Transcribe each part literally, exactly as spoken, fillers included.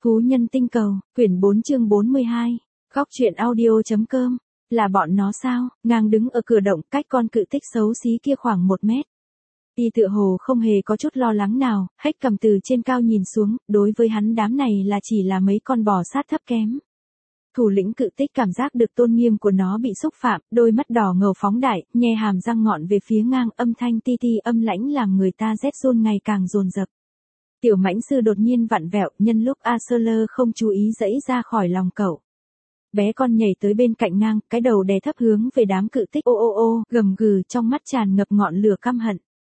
Thú nhân tinh cầu, quyển bốn chương bốn mươi hai, góc truyện audio.com, là bọn nó sao, ngang đứng ở cửa động cách con cự tích xấu xí kia khoảng một mét. Y tựa hồ không hề có chút lo lắng nào, hách cầm từ trên cao nhìn xuống, đối với hắn đám này là chỉ là mấy con bò sát thấp kém. Thủ lĩnh cự tích cảm giác được tôn nghiêm của nó bị xúc phạm, đôi mắt đỏ ngầu phóng đại, nhe hàm răng ngọn về phía ngang, âm thanh ti ti âm lãnh làm người ta rét run ngày càng dồn dập. Tiểu mãnh sư đột nhiên vặn vẹo, nhân lúc Arthur không chú ý giãy ra khỏi lòng cậu. Bé con nhảy tới bên cạnh ngang, cái đầu đè thấp hướng về đám cự tích ô ô ô, gầm gừ trong mắt tràn ngập ngọn lửa căm hận.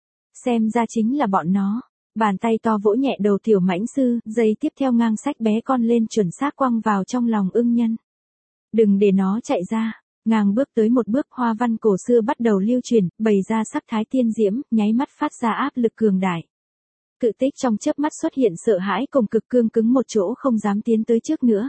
Xem ra chính là bọn nó. Bàn tay to vỗ nhẹ đầu tiểu mãnh sư, giây tiếp theo ngang xách bé con lên chuẩn xác quăng vào trong lòng ưng nhân. Đừng để nó chạy ra. Ngang bước tới một bước, hoa văn cổ xưa bắt đầu lưu truyền, bày ra sắc thái tiên diễm, nháy mắt phát ra áp lực cường đại. Cự tích trong chớp mắt xuất hiện sợ hãi cùng cực cương cứng một chỗ không dám tiến tới trước nữa.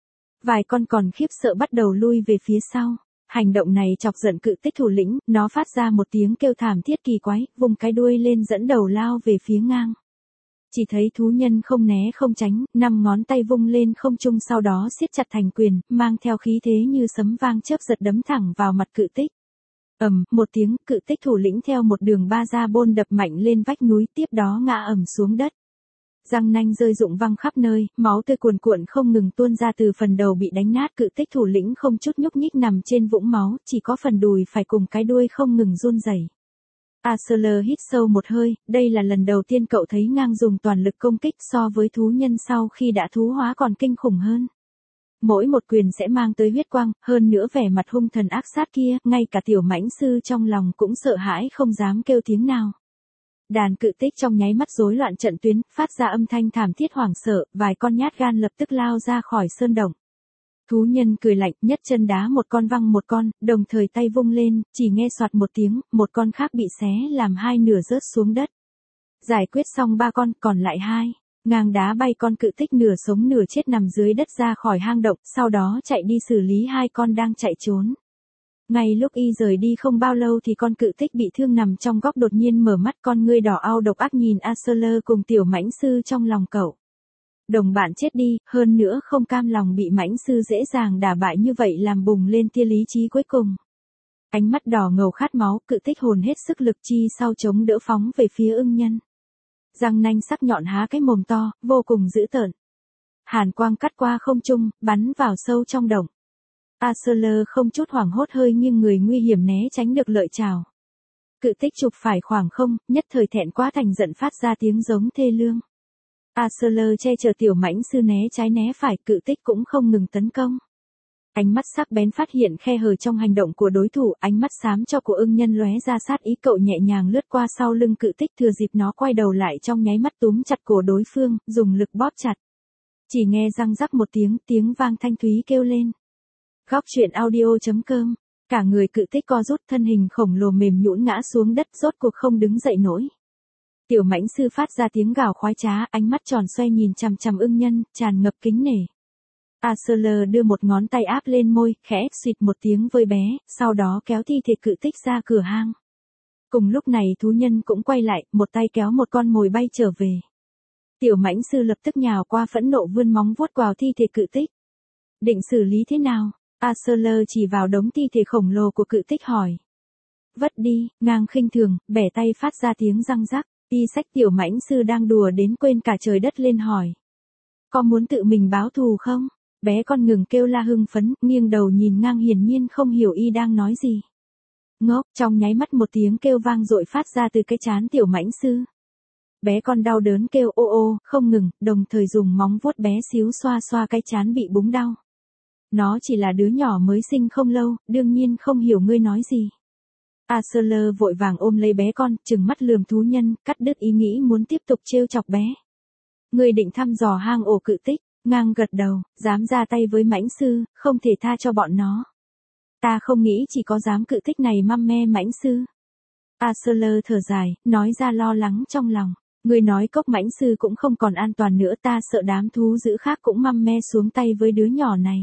Vài con còn khiếp sợ bắt đầu lui về phía sau. Hành động này chọc giận cự tích thủ lĩnh, nó phát ra một tiếng kêu thảm thiết kỳ quái, vùng cái đuôi lên dẫn đầu lao về phía ngang. Chỉ thấy thú nhân không né không tránh, năm ngón tay vung lên không trung sau đó siết chặt thành quyền, mang theo khí thế như sấm vang chớp giật đấm thẳng vào mặt cự tích. Ầm, một tiếng, cự tích thủ lĩnh theo một đường ba ra bôn đập mạnh lên vách núi, tiếp đó ngã ầm xuống đất. Răng nanh rơi rụng văng khắp nơi, máu tươi cuồn cuộn không ngừng tuôn ra từ phần đầu bị đánh nát, cự tích thủ lĩnh không chút nhúc nhích nằm trên vũng máu, chỉ có phần đùi phải cùng cái đuôi không ngừng run rẩy. Arthur hít sâu một hơi, đây là lần đầu tiên cậu thấy ngang dùng toàn lực công kích, so với thú nhân sau khi đã thú hóa còn kinh khủng hơn. Mỗi một quyền sẽ mang tới huyết quang, hơn nữa vẻ mặt hung thần ác sát kia, ngay cả tiểu mãnh sư trong lòng cũng sợ hãi không dám kêu tiếng nào. Đàn cự tích trong nháy mắt rối loạn trận tuyến, phát ra âm thanh thảm thiết hoảng sợ, vài con nhát gan lập tức lao ra khỏi sơn động. Thú nhân cười lạnh, nhất chân đá một con văng một con, đồng thời tay vung lên, chỉ nghe soạt một tiếng, một con khác bị xé làm hai nửa rớt xuống đất. Giải quyết xong ba con, còn lại hai. Ngang đá bay con cự tích nửa sống nửa chết nằm dưới đất ra khỏi hang động, sau đó chạy đi xử lý hai con đang chạy trốn. Ngay lúc y rời đi không bao lâu thì con cự tích bị thương nằm trong góc đột nhiên mở mắt, con ngươi đỏ au độc ác nhìn Arthur cùng tiểu mãnh sư trong lòng cậu. Đồng bạn chết đi, hơn nữa không cam lòng bị mãnh sư dễ dàng đả bại như vậy làm bùng lên tia lý trí cuối cùng. Ánh mắt đỏ ngầu khát máu, cự tích hồn hết sức lực chi sau chống đỡ phóng về phía ưng nhân. Răng nanh sắc nhọn há cái mồm to, vô cùng dữ tợn. Hàn quang cắt qua không trung, bắn vào sâu trong động. Arthur không chút hoảng hốt hơi nghiêng người nguy hiểm né tránh được lợi chào. Cự tích chụp phải khoảng không, nhất thời thẹn quá thành giận phát ra tiếng giống thê lương. Arthur che chở tiểu mãnh sư né trái né phải, cự tích cũng không ngừng tấn công. Ánh mắt sắc bén phát hiện khe hở trong hành động của đối thủ, ánh mắt xám cho của ưng nhân lóe ra sát ý, cậu nhẹ nhàng lướt qua sau lưng cự tích, thừa dịp nó quay đầu lại trong nháy mắt túm chặt cổ đối phương, dùng lực bóp chặt. Chỉ nghe răng rắc một tiếng, tiếng vang thanh thúy kêu lên. Góc truyện audio.com, cả người cự tích co rút, thân hình khổng lồ mềm nhũn ngã xuống đất, rốt cuộc không đứng dậy nổi. Tiểu mãnh sư phát ra tiếng gào khoái trá, ánh mắt tròn xoay nhìn chằm chằm ưng nhân, tràn ngập kính nể. Arthur đưa một ngón tay áp lên môi, khẽ xịt một tiếng với bé, sau đó kéo thi thể cự tích ra cửa hang. Cùng lúc này thú nhân cũng quay lại, một tay kéo một con mồi bay trở về. Tiểu mãnh sư lập tức nhào qua phẫn nộ vươn móng vuốt vào thi thể cự tích. Định xử lý thế nào? Arthur chỉ vào đống thi thể khổng lồ của cự tích hỏi. Vất đi, ngang khinh thường, bẻ tay phát ra tiếng răng rắc, y xách tiểu mãnh sư đang đùa đến quên cả trời đất lên hỏi. Có muốn tự mình báo thù không? Bé con ngừng kêu la hưng phấn, nghiêng đầu nhìn ngang hiển nhiên không hiểu y đang nói gì. Ngốc, trong nháy mắt một tiếng kêu vang dội phát ra từ cái trán tiểu mãnh sư. Bé con đau đớn kêu ô ô, không ngừng, đồng thời dùng móng vuốt bé xíu xoa xoa cái trán bị búng đau. Nó chỉ là đứa nhỏ mới sinh không lâu, đương nhiên không hiểu ngươi nói gì. Arthur vội vàng ôm lấy bé con, trừng mắt lườm thú nhân, cắt đứt ý nghĩ muốn tiếp tục trêu chọc bé. Ngươi định thăm dò hang ổ cự tích, ngang gật đầu, dám ra tay với mãnh sư, không thể tha cho bọn nó. Ta không nghĩ chỉ có dám cự tích này măm me mãnh sư. Arthur thở dài, nói ra lo lắng trong lòng. Ngươi nói cốc mãnh sư cũng không còn an toàn nữa, ta sợ đám thú dữ khác cũng măm me xuống tay với đứa nhỏ này.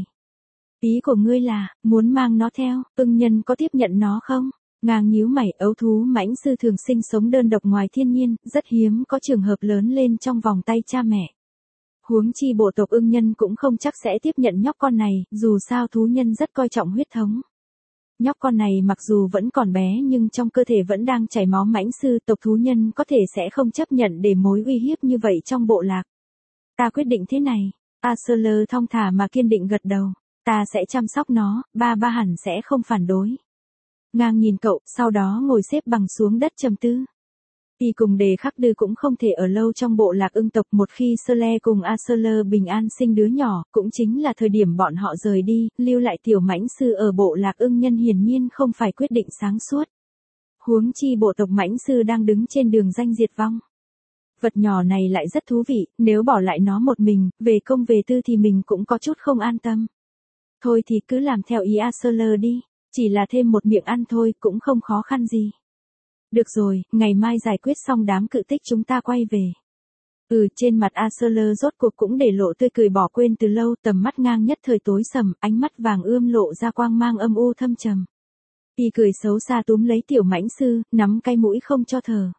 Ý của ngươi là, muốn mang nó theo, ưng nhân có tiếp nhận nó không? Ngang nhíu mày, ấu thú mãnh sư thường sinh sống đơn độc ngoài thiên nhiên, rất hiếm có trường hợp lớn lên trong vòng tay cha mẹ. Huống chi bộ tộc ưng nhân cũng không chắc sẽ tiếp nhận nhóc con này, dù sao thú nhân rất coi trọng huyết thống. Nhóc con này mặc dù vẫn còn bé nhưng trong cơ thể vẫn đang chảy máu mãnh sư, tộc thú nhân có thể sẽ không chấp nhận để mối uy hiếp như vậy trong bộ lạc. Ta quyết định thế này. Arthur thong thả mà kiên định gật đầu. Ta sẽ chăm sóc nó, ba ba hẳn sẽ không phản đối. Ngang nhìn cậu, sau đó ngồi xếp bằng xuống đất trầm tư. Y cùng Đề Khắc Đư cũng không thể ở lâu trong bộ lạc ưng tộc, một khi Sle cùng Arthur bình an sinh đứa nhỏ, cũng chính là thời điểm bọn họ rời đi, lưu lại tiểu mãnh sư ở bộ lạc ưng nhân hiển nhiên không phải quyết định sáng suốt. Huống chi bộ tộc mãnh sư đang đứng trên đường danh diệt vong. Vật nhỏ này lại rất thú vị, nếu bỏ lại nó một mình, về công về tư thì mình cũng có chút không an tâm. Thôi thì cứ làm theo ý Arthur đi, chỉ là thêm một miệng ăn thôi, cũng không khó khăn gì. Được rồi, ngày mai giải quyết xong đám cự tích chúng ta quay về. Ừ, trên mặt Arthur rốt cuộc cũng để lộ tươi cười bỏ quên từ lâu, tầm mắt Ngang nhất thời tối sầm, ánh mắt vàng ươm lộ ra quang mang âm u thâm trầm. Y cười xấu xa túm lấy tiểu mãnh sư, nắm cái mũi không cho thở.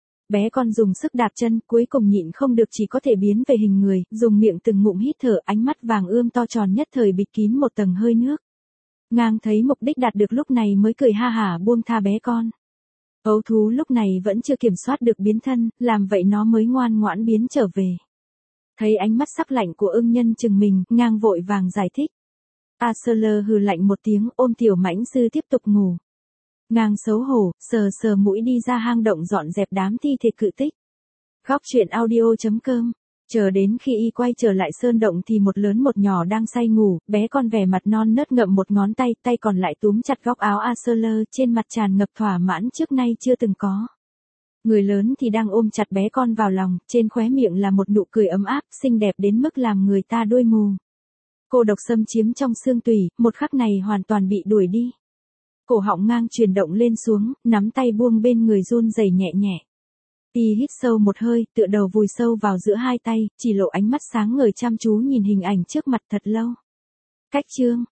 Bé con dùng sức đạp chân, cuối cùng nhịn không được chỉ có thể biến về hình người, dùng miệng từng ngụm hít thở, ánh mắt vàng ươm to tròn nhất thời bịt kín một tầng hơi nước. Ngang thấy mục đích đạt được lúc này mới cười ha hả buông tha bé con. Ấu thú lúc này vẫn chưa kiểm soát được biến thân, làm vậy nó mới ngoan ngoãn biến trở về. Thấy ánh mắt sắc lạnh của ưng nhân chừng mình, Ngang vội vàng giải thích. Arthur hừ lạnh một tiếng, ôm tiểu mãnh sư tiếp tục ngủ. Ngang xấu hổ, sờ sờ mũi đi ra hang động dọn dẹp đám thi thể cự tích. Góc truyện audio chấm com. Chờ đến khi y quay trở lại sơn động thì một lớn một nhỏ đang say ngủ, bé con vẻ mặt non nớt ngậm một ngón tay, tay còn lại túm chặt góc áo Arthur, trên mặt tràn ngập thỏa mãn trước nay chưa từng có. Người lớn thì đang ôm chặt bé con vào lòng, trên khóe miệng là một nụ cười ấm áp, xinh đẹp đến mức làm người ta đôi mù. Cô độc xâm chiếm trong xương tủy, một khắc này hoàn toàn bị đuổi đi. Cổ họng Ngang chuyển động lên xuống, nắm tay buông bên người run rẩy nhẹ nhẹ. Y hít sâu một hơi, tựa đầu vùi sâu vào giữa hai tay, chỉ lộ ánh mắt sáng ngời chăm chú nhìn hình ảnh trước mặt thật lâu. Cách chương